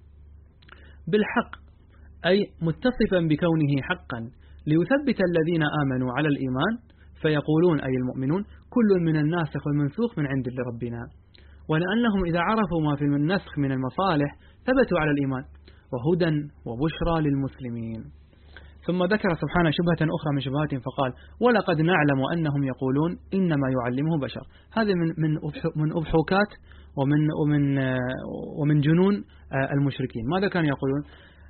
بالحق أي متصفا بكونه حقا ليثبت الذين آمنوا على الإيمان، فيقولون أي المؤمنون كل من الناسخ والمنسوخ من عند ربنا، ولأنهم إذا عرفوا ما في النسخ من المصالح ثبتوا على الإيمان، وهدى وبشرى للمسلمين. ثم ذكر سبحانه شبهة أخرى من شبهاتهم فقال ولقد نعلم أنهم يقولون إنما يعلمه بشر. هذه من من من أضحوكات ومن ومن ومن جنون المشركين. ماذا كانوا يقولون؟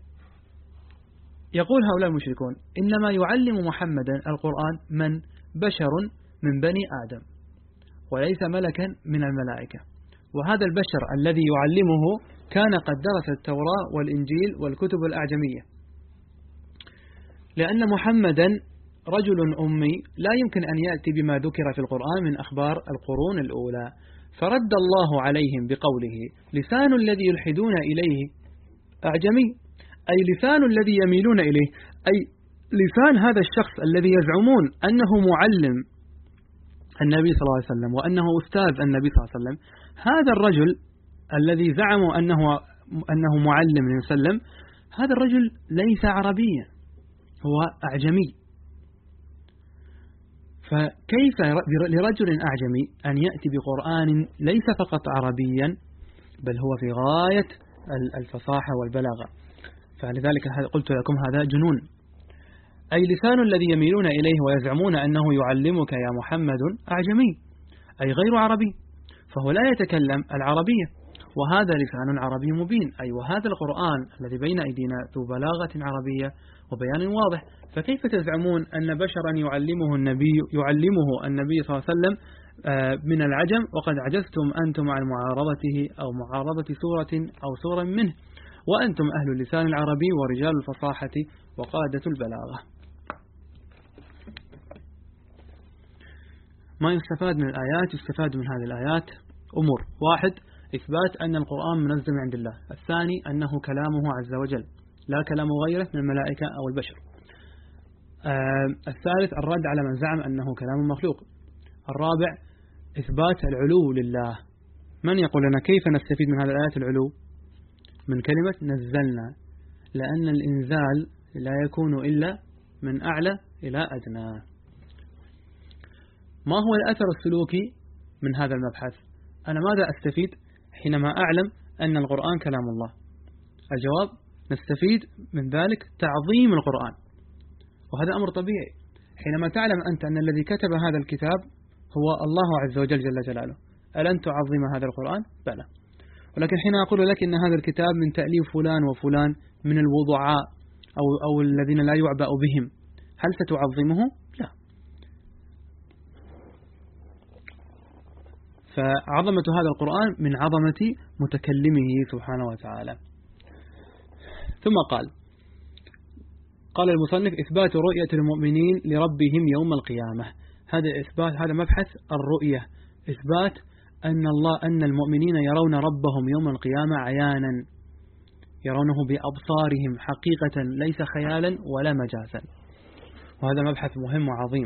يقول هؤلاء المشركون إنما يعلم محمدا القرآن من بشر من بني آدم وليس ملكا من الملائكة، وهذا البشر الذي يعلمه كان قد درس التوراة والإنجيل والكتب الأعجمية، لأن محمدا رجل أمي لا يمكن أن يأتي بما ذكر في القرآن من أخبار القرون الأولى، فرد الله عليهم بقوله لسان الذي يلحدون إليه أعجمي، أي لسان الذي يميلون إليه، أي لسان هذا الشخص الذي يزعمون أنه معلم النبي صلى الله عليه وسلم وأنه أستاذ النبي صلى الله عليه وسلم، هذا الرجل الذي زعموا أنه أنه معلم النبي صلى الله عليه وسلم، هذا الرجل ليس عربيا، هو أعجمي. فكيف لرجل أعجمي أن يأتي بقرآن ليس فقط عربيا بل هو في غاية الفصاحة والبلاغة؟ فلذلك قلت لكم هذا جنون. أي لسان الذي يميلون إليه ويزعمون أنه يعلمك يا محمد أعجمي، أي غير عربي، فهو لا يتكلم العربية، وهذا لسان عربي مبين، أي وهذا القرآن الذي بين أيدينا ذو بلاغة عربية وبيان واضح، فكيف تزعمون أن بشرا يعلمه النبي يعلمه النبي صلى الله عليه وسلم من العجم، وقد عجزتم أنتم عن معارضته أو معارضة سورة أو سورة منه، وأنتم أهل اللسان العربي ورجال الفصاحة وقادة البلاغة. ما يستفاد من الآيات؟ يستفاد من هذه الآيات أمور: واحد، إثبات أن القرآن منزل من عند الله. الثاني، أنه كلامه عز وجل لا كلام غيره من الملائكة أو البشر. آه الثالث، الرد على من زعم أنه كلام مخلوق. الرابع، إثبات العلو لله. من يقول لنا كيف نستفيد من هذه الآيات العلو؟ من كلمة نزلنا، لأن الإنزال لا يكون إلا من أعلى إلى أدنى. ما هو الأثر السلوكي من هذا المبحث؟ أنا ماذا أستفيد حينما أعلم أن القرآن كلام الله؟ الجواب: نستفيد من ذلك تعظيم القرآن، وهذا أمر طبيعي. حينما تعلم أنت أن الذي كتب هذا الكتاب هو الله عز وجل جل جلاله، ألن تعظم هذا القرآن؟ بلى. ولكن حين أقول لك إن هذا الكتاب من تأليف فلان وفلان من الوضعاء أو, أو الذين لا يعبأ بهم، هل ستعظمه؟ لا. فعظمة هذا القرآن من عظمة متكلمه سبحانه وتعالى. ثم قال قال المصنف: إثبات رؤية المؤمنين لربهم يوم القيامة. هذا إثبات، هذا مبحث الرؤية، إثبات أن الله أن المؤمنين يرون ربهم يوم القيامة عيانا، يرونه بأبصارهم حقيقة ليس خيالا ولا مجازا، وهذا مبحث مهم وعظيم.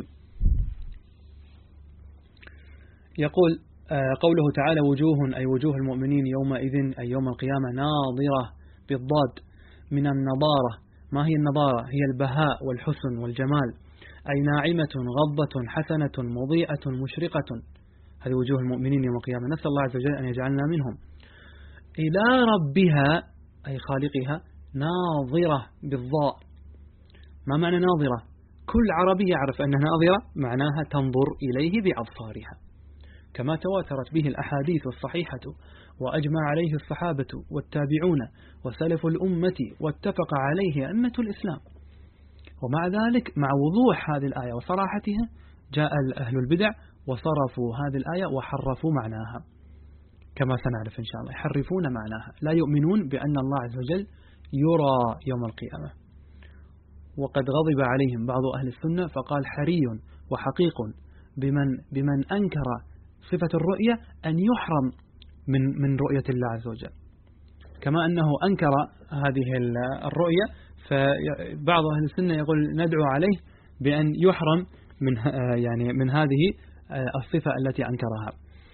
يقول قوله تعالى: وجوه، أي وجوه المؤمنين يومئذ أي يوم القيامة ناظرة بالضاد من النضارة. ما هي النضارة؟ هي البهاء والحسن والجمال، أي ناعمة غضة حسنة مضيئة مشرقة. هذه وجوه المؤمنين يوم القيامة، نسأل الله عز وجل أن يجعلنا منهم. إلى ربها أي خالقها ناظرة بالضاء. ما معنى ناظرة؟ كل عربي يعرف أنها ناظرة معناها تنظر إليه بأبصارها، كما تواترت به الأحاديث الصحيحة وأجمع عليه الصحابة والتابعون وسلف الأمة واتفق عليه أئمة الإسلام. ومع ذلك مع وضوح هذه الآية وصراحتها جاء أهل البدع وصرفوا هذه الآية وحرفوا معناها، كما سنعرف إن شاء الله، يحرفون معناها، لا يؤمنون بأن الله عز وجل يرى يوم القيامة. وقد غضب عليهم بعض أهل السنة فقال: حري وحقيق بمن, بمن أنكر صفة الرؤية أن يحرم من, من رؤية الله عز وجل، كما أنه أنكر هذه الرؤية، فبعض أهل السنة يقول ندعو عليه بأن يحرم من يعني من هذه الصفة التي أنكرها.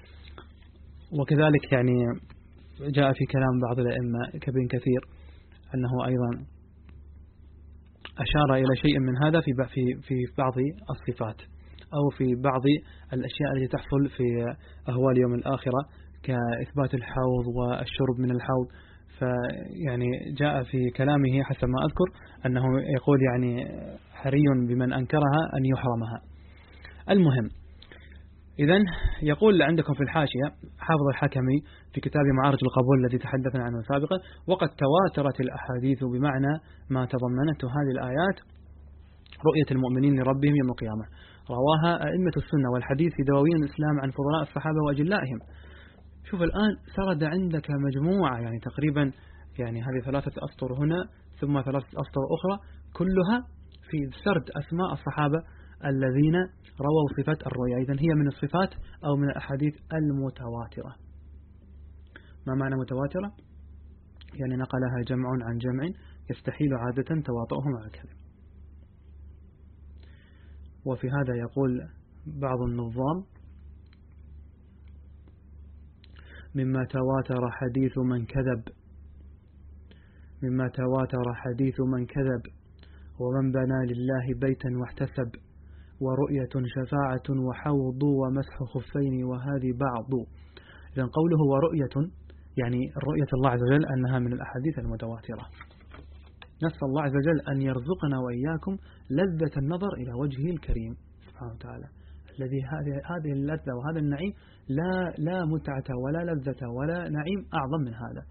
وكذلك يعني جاء في كلام بعض الأئمة كابن كثير أنه أيضا أشار إلى شيء من هذا في في في بعض الصفات أو في بعض الأشياء التي تحصل في أهوال يوم الآخرة كإثبات الحوض والشرب من الحوض. فيعني جاء في كلامه حسب ما أذكر أنه يقول يعني حري بمن أنكرها أن يحرمها. المهم، إذن يقول عندكم في الحاشية حافظ الحكمي في كتاب معارج القبول الذي تحدثنا عنه سابقا: وقد تواترت الأحاديث بمعنى ما تضمنته هذه الآيات رؤية المؤمنين لربهم يوم القيامة، رواها أئمة السنة والحديث في دواوين الإسلام عن فضلاء الصحابة وأجلائهم. شوف الآن سرد عندك مجموعة يعني تقريبا يعني هذه ثلاثة أسطر هنا ثم ثلاثة أسطر أخرى، كلها في سرد أسماء الصحابة الذين رووا صفة الرؤيا. إذن هي من الصفات أو من الأحاديث المتواترة. ما معنى متواترة؟ يعني نقلها جمع عن جمع يستحيل عادة تواطؤه مع الكذب. وفي هذا يقول بعض النظام: مما تواتر حديث من كذب، مما تواتر حديث من كذب، ومن بنى لله بيتا واحتسب، ورؤية شفاعة وحوض ومسح خفين وهذه بعض. إذن قوله ورؤية يعني رؤية الله عز وجل أنها من الأحاديث المتواترة. نسأل الله عز وجل أن يرزقنا وإياكم لذة النظر إلى وجهه الكريم سبحانه وتعالى، الذي هذه اللذة وهذا النعيم لا لا متعة ولا لذة ولا نعيم أعظم من هذا.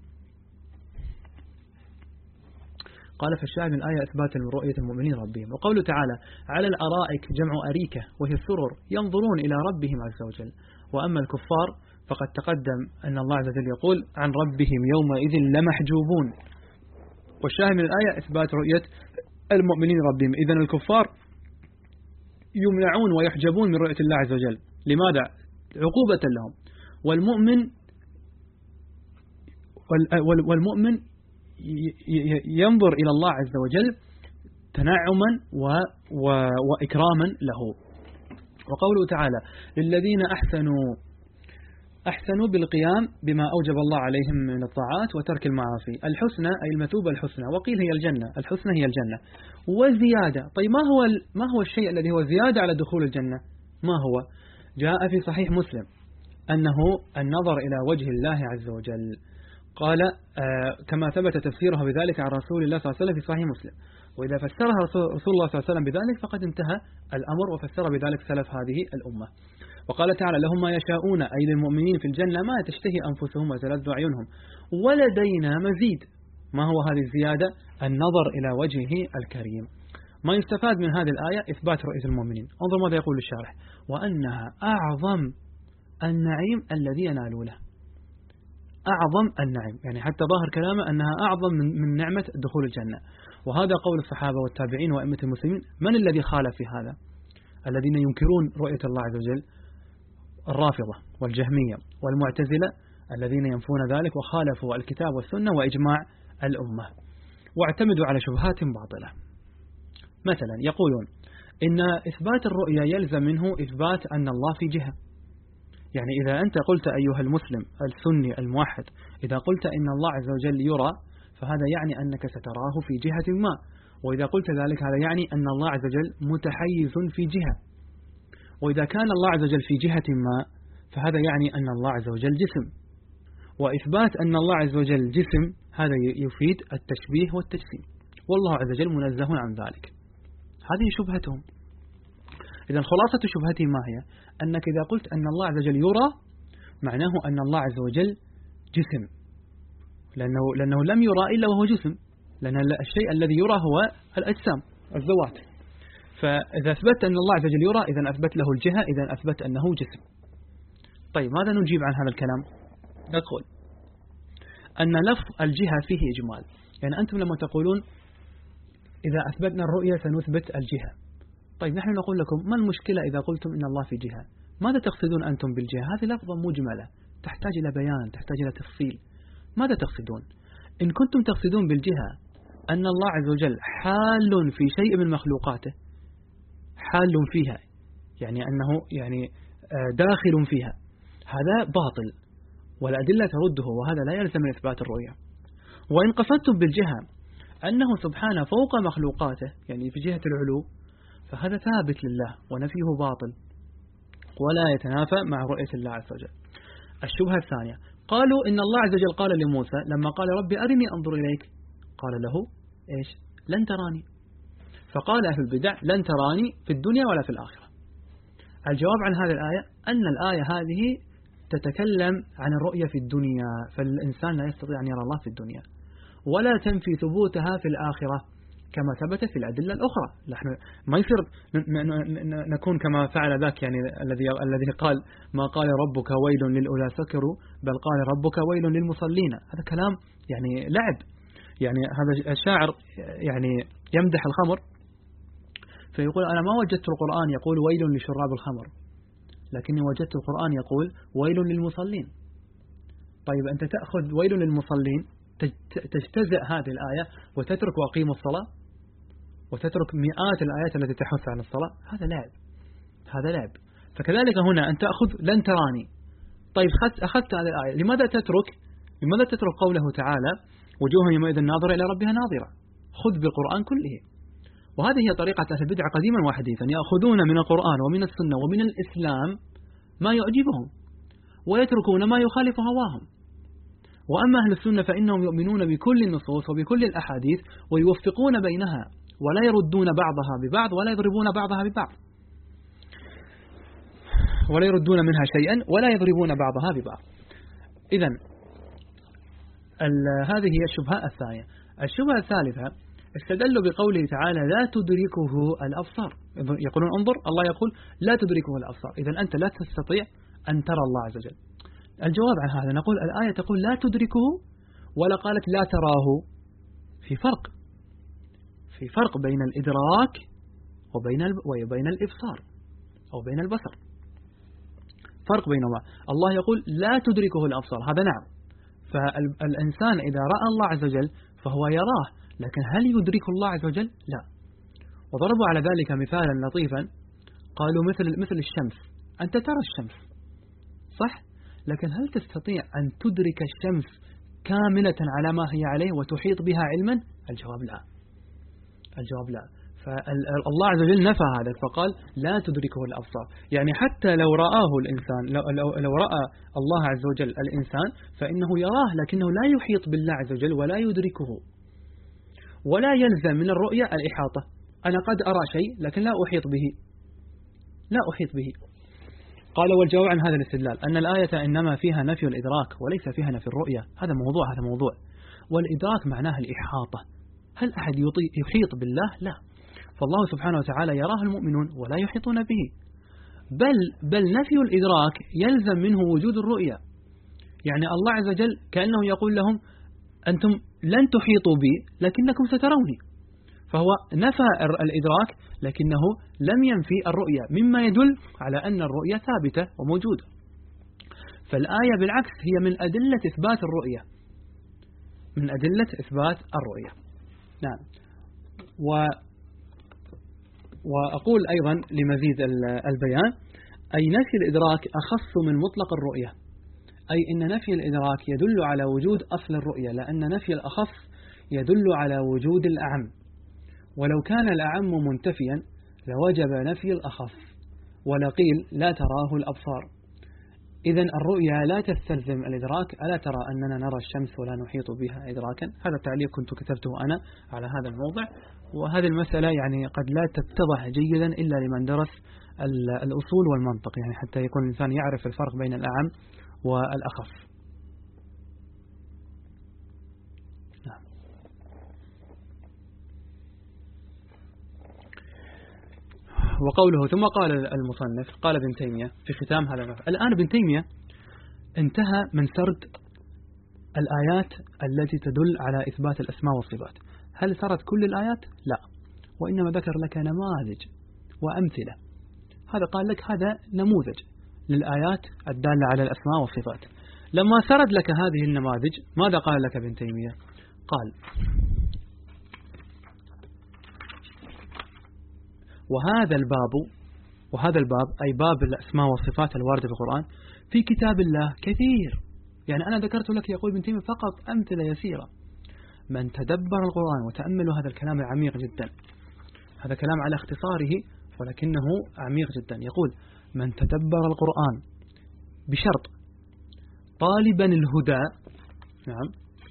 قال: فالشاهد من الآية إثبات رؤية المؤمنين ربهم. وقوله تعالى: على الأرائك جمع أريكة وهي السرر ينظرون إلى ربهم عز وجل. وأما الكفار فقد تقدم أن الله عز وجل يقول عن ربهم يومئذ لمحجوبون. والشاهد من الآية إثبات رؤية المؤمنين ربهم. إذن الكفار يمنعون ويحجبون من رؤية الله عز وجل. لماذا؟ عقوبة لهم. والمؤمن والمؤمن ينظر إلى الله عز وجل تنعما وإكراما له. وقوله تعالى: للذين أحسنوا أحسنوا بالقيام بما أوجب الله عليهم من الطاعات وترك المعاصي. الحسنى أي المثوبة الحسنى، وقيل هي الجنة. الحسنى هي الجنة وزيادة. طيب ما هو ما هو الشيء الذي هو زيادة على دخول الجنة؟ ما هو؟ جاء في صحيح مسلم أنه النظر إلى وجه الله عز وجل. قال آه كما ثبت تفسيره بذلك عن رسول الله صلى الله عليه وسلم في صحيح مسلم. وإذا فسرها رسول الله صلى الله عليه وسلم بذلك فقد انتهى الأمر، وفسر بذلك سلف هذه الأمة. وقال تعالى: لهم ما يشاءون أي للمؤمنين في الجنة ما تشتهي أنفسهم وتلذ أعينهم ولدينا مزيد. ما هو هذه الزيادة؟ النظر إلى وجهه الكريم. ما يستفاد من هذه الآية إثبات رؤية المؤمنين. انظر ماذا يقول الشارح: وأنها أعظم النعيم الذي ينالونه. أعظم النعيم، يعني حتى ظاهر كلامه أنها أعظم من نعمة دخول الجنة. وهذا قول الصحابة والتابعين وأئمة المسلمين. من الذي خالف في هذا؟ الذين ينكرون رؤية الله عز وجل: الرافضة والجهمية والمعتزلة الذين ينفون ذلك وخالفوا الكتاب والسنة وإجماع الأمة واعتمدوا على شبهات باطلة. مثلا يقولون إن إثبات الرؤية يلزم منه إثبات أن الله في جهة. يعني إذا أنت قلت أيها المسلم السني الموحد، إذا قلت إن الله عز وجل يرى، فهذا يعني أنك ستراه في جهة ما. وإذا قلت ذلك هذا يعني أن الله عز وجل متحيز في جهة. وإذا كان الله عز وجل في جهة ما فهذا يعني أن الله عز وجل جسم. وإثبات أن الله عز وجل جسم هذا يفيد التشبيه والتجسيم، والله عز وجل منزه عن ذلك. هذه شبهتهم. إذا خلاصة شبهتهم ما هي؟ أنك إذا قلت أن الله عز وجل يرى معناه أن الله عز وجل جسم، لأنه, لأنه لم يرى إلا وهو جسم، لأن الشيء الذي يرى هو الأجسام الذوات. فإذا أثبت أن الله عز وجل يرى إذا أثبت له الجهة، إذا أثبت أنه جسم. طيب ماذا نجيب عن هذا الكلام؟ نقول أن لفظ الجهة فيه إجمال. يعني أنتم لما تقولون إذا أثبتنا الرؤية سنثبت الجهة، طيب نحن نقول لكم ما المشكلة إذا قلتم إن الله في جهة؟ ماذا تقصدون أنتم بالجهة؟ هذه لفظة مجملة تحتاج إلى بيان، تحتاج إلى تفصيل. ماذا تقصدون؟ إن كنتم تقصدون بالجهة أن الله عز وجل حال في شيء من مخلوقاته، حال فيها، يعني أنه يعني داخل فيها، هذا باطل والأدلة ترده، وهذا لا يلزم من إثبات الرؤية. وإن قصدتم بالجهة أنه سبحانه فوق مخلوقاته، يعني في جهة العلو، فهذا ثابت لله ونفيه باطل ولا يتنافى مع رؤية الله عز وجل. الشبهة الثانية، قالوا إن الله عز وجل قال لموسى لما قال ربي أرني أنظر إليك، قال له إيش؟ لن تراني. فقال أهل البدع لن تراني في الدنيا ولا في الآخرة. الجواب عن هذه الآية أن الآية هذه تتكلم عن الرؤية في الدنيا، فالإنسان لا يستطيع أن يرى الله في الدنيا، ولا تنفي ثبوتها في الآخرة كما ثبت في الأدلة الأخرى. نحن ما يصير نكون كما فعل ذاك، يعني الذي الذي قال ما قال ربك ويل للأولى سكروا بل قال ربك ويل للمصلين. هذا كلام يعني لعب. يعني هذا الشاعر يعني يمدح الخمر فيقول أنا ما وجدت القرآن يقول ويل لشراب الخمر، لكني وجدت القرآن يقول ويل للمصلين. طيب أنت تأخذ ويل للمصلين تجتزئ هذه الآية وتترك وأقيموا الصلاة، وتترك مئات الآيات التي تحث عن الصلاة. هذا لعب، هذا لعب. فكذلك هنا أن تأخذ لن تراني. طيب أخذت هذه الآية، لماذا تترك لماذا تترك قوله تعالى وجوه يومئذ ناظرة إلى ربها ناظرة؟ خذ بالقرآن كله. وهذه هي طريقة أهل البدع قديما وحديثا، يأخذون من القرآن ومن السنة ومن الإسلام ما يعجبهم ويتركون ما يخالف هواهم. وأما أهل السنة فإنهم يؤمنون بكل النصوص وبكل الأحاديث ويوفقون بينها ولا يردون بعضها ببعض ولا يضربون بعضها ببعض، ولا يردون منها شيئا ولا يضربون بعضها ببعض. إذن هذه هي الشبهة الثانية. الشبهة الثالثة استدلوا بقوله تعالى لا تدركه الأبصار. يقولون انظر الله يقول لا تدركه الأبصار، إذن أنت لا تستطيع أن ترى الله عز وجل. الجواب عن هذا نقول الآية تقول لا تدركه ولا قالت لا تراه. في فرق في فرق بين الإدراك وبين وبين الإبصار أو بين البصر، فرق بينهما. الله يقول لا تدركه الأبصار، هذا نعم، فالإنسان إذا رأى الله عز وجل فهو يراه، لكن هل يدرك الله عز وجل؟ لا. وضربوا على ذلك مثالا لطيفا، قالوا مثل مثل الشمس، أنت ترى الشمس صح، لكن هل تستطيع أن تدرك الشمس كاملة على ما هي عليه وتحيط بها علما؟ الجواب لا، الجواب لا. فالله عز وجل نفى هذا فقال لا تدركه الأبصار. يعني حتى لو رآه الإنسان، لو, لو, لو رأى الله عز وجل الإنسان فإنه يراه، لكنه لا يحيط بالله عز وجل ولا يدركه. ولا يلزم من الرؤية الإحاطة. أنا قد أرى شيء لكن لا أحيط به، لا أحيط به. قال والجواب عن هذا الاستدلال أن الآية إنما فيها نفي الإدراك وليس فيها نفي الرؤية. هذا موضوع هذا موضوع والإدراك معناه الإحاطة. هل أحد يحيط بالله؟ لا. فالله سبحانه وتعالى يراه المؤمنون ولا يحيطون به، بل بل نفي الإدراك يلزم منه وجود الرؤية. يعني الله عز وجل كأنه يقول لهم أنتم لن تحيطوا بي لكنكم ستروني، فهو نفى الإدراك لكنه لم ينفي الرؤية، مما يدل على أن الرؤية ثابتة وموجودة. فالآية بالعكس هي من أدلة إثبات الرؤية، من أدلة إثبات الرؤية. نعم. و وأقول أيضا لمزيد البيان أي نفي الإدراك أخص من مطلق الرؤية، أي إن نفي الإدراك يدل على وجود أصل الرؤية، لأن نفي الأخص يدل على وجود الأعم، ولو كان الأعم منتفيا لوجب نفي الأخص، ولقيل لا تراه الأبصار. إذن الرؤيا لا تستلزم الإدراك. ألا ترى أننا نرى الشمس ولا نحيط بها إدراكا؟ هذا التعليق كنت كتبته أنا على هذا الموضع، وهذه المسألة يعني قد لا تتضح جيدا إلا لمن درس الأصول والمنطق، يعني حتى يكون الإنسان يعرف الفرق بين الأعم والأخص. نعم. وقوله ثم قال المصنف قال ابن تيمية في ختام هذا المفعل. الآن ابن تيمية انتهى من سرد الآيات التي تدل على إثبات الأسماء والصفات. هل سرد كل الآيات؟ لا، وإنما ذكر لك نماذج وأمثلة. هذا قال لك هذا نموذج للآيات الدالة على الأسماء والصفات. لما سرد لك هذه النماذج ماذا قال لك ابن تيمية؟ قال وهذا الباب وهذا الباب أي باب الأسماء والصفات الواردة في القرآن في كتاب الله كثير. يعني أنا ذكرت لك يقول ابن تيمية فقط أمثلة يسيرة. من تدبر القرآن وتأملوا هذا الكلام عميق جدا، هذا كلام على اختصاره ولكنه عميق جدا. يقول من تدبر القرآن بشرط طالبا الهدى. نعم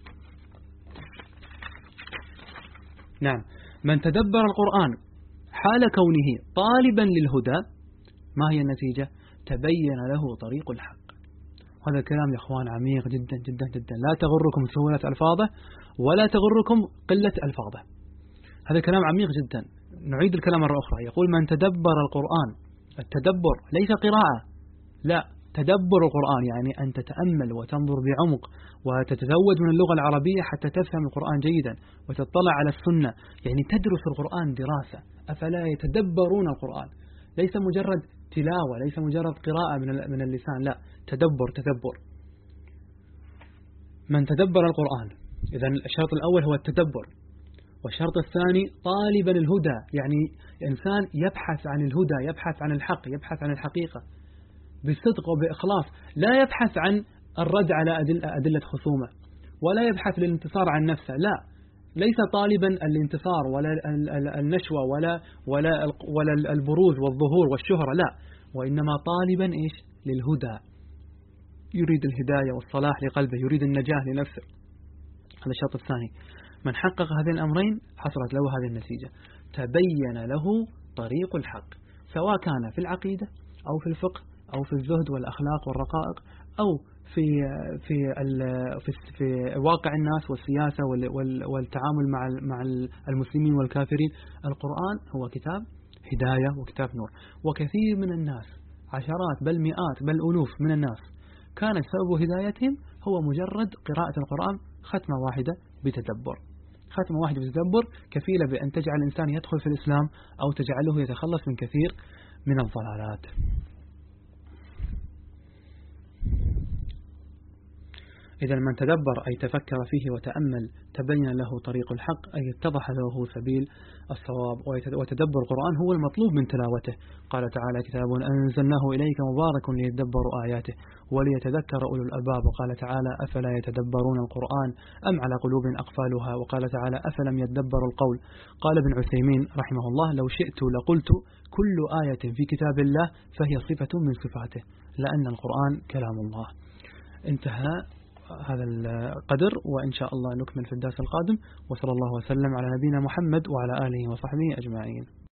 نعم من تدبر القرآن حال كونه طالبا للهدى، ما هي النتيجة؟ تبين له طريق الحق. هذا الكلام يا أخوان عميق جدا جدا جدا، لا تغركم سهولة ألفاظه ولا تغركم قلة ألفاظه. هذا كلام عميق جدا. نعيد الكلام مرة أخرى. يقول من تدبر القرآن، التدبر ليس قراءة، لا، تدبر القرآن يعني أن تتأمل وتنظر بعمق وتتزود من اللغة العربية حتى تفهم القرآن جيدا وتطلع على السنة، يعني تدرس القرآن دراسة. أفلا يتدبرون القرآن؟ ليس مجرد تلاوة، ليس مجرد قراءة من اللسان، لا، تدبر تدبر. من تدبر القرآن، إذن الشرط الأول هو التدبر، والشرط الثاني طالبا الهدى، يعني إنسان يبحث عن الهدى، يبحث عن الحق، يبحث عن الحقيقة بصدق وبإخلاص، لا يبحث عن الرد على أدلة, أدلة خصومة، ولا يبحث للانتصار عن نفسه، لا، ليس طالبا الانتصار ولا النشوة ولا ولا ولا البروز والظهور والشهرة، لا، وإنما طالبا إيش؟ للهدى، يريد الهداية والصلاح لقلبه، يريد النجاة لنفسه. هذا الشرط الثاني. من حقق هذين الأمرين حصلت له هذه النتيجة، تبين له طريق الحق، سواء كان في العقيدة أو في الفقه أو في الزهد والأخلاق والرقائق أو في في في في واقع الناس والسياسة والتعامل مع مع المسلمين والكافرين. القرآن هو كتاب هداية وكتاب نور، وكثير من الناس، عشرات بل مئات بل ألوف من الناس، كانت سبب هدايتهم هو مجرد قراءة القرآن ختمة واحدة بتدبر. ختمة واحدة بتدبر كفيلة بأن تجعل الإنسان يدخل في الإسلام أو تجعله يتخلص من كثير من الضلالات. إذا من تدبر أي تفكر فيه وتأمل تبين له طريق الحق، أي اتضح له سبيل الصواب. وتدبر القرآن هو المطلوب من تلاوته. قال تعالى كتاب أنزلناه إليك مبارك ليتدبروا آياته وليتذكر أولو الألباب. وقال تعالى أفلا يتدبرون القرآن أم على قلوب أقفالها. وقال تعالى أفلم يتدبروا القول. قال ابن عثيمين رحمه الله لو شئت لقلت كل آية في كتاب الله فهي صفة من صفاته، لأن القرآن كلام الله. انتهى هذا القدر، وإن شاء الله نكمل في الدرس القادم. وصلى الله وسلم على نبينا محمد وعلى آله وصحبه أجمعين.